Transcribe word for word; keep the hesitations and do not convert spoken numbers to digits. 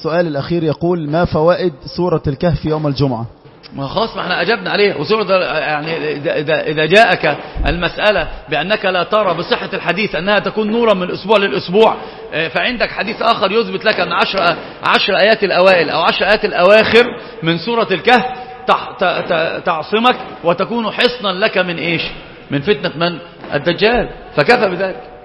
السؤال الأخير يقول: ما فوائد سورة الكهف يوم الجمعة؟ ما خلاص، ما احنا أجبنا عليه. وسورة يعني إذا, إذا جاءك المسألة بأنك لا ترى بصحة الحديث أنها تكون نورا من الأسبوع للأسبوع، فعندك حديث آخر يثبت لك أن عشر, عشر آيات الأوائل أو عشر آيات الأواخر من سورة الكهف تعصمك وتكون حصنا لك من إيش؟ من فتنة من؟ الدجال. فكفى بذلك.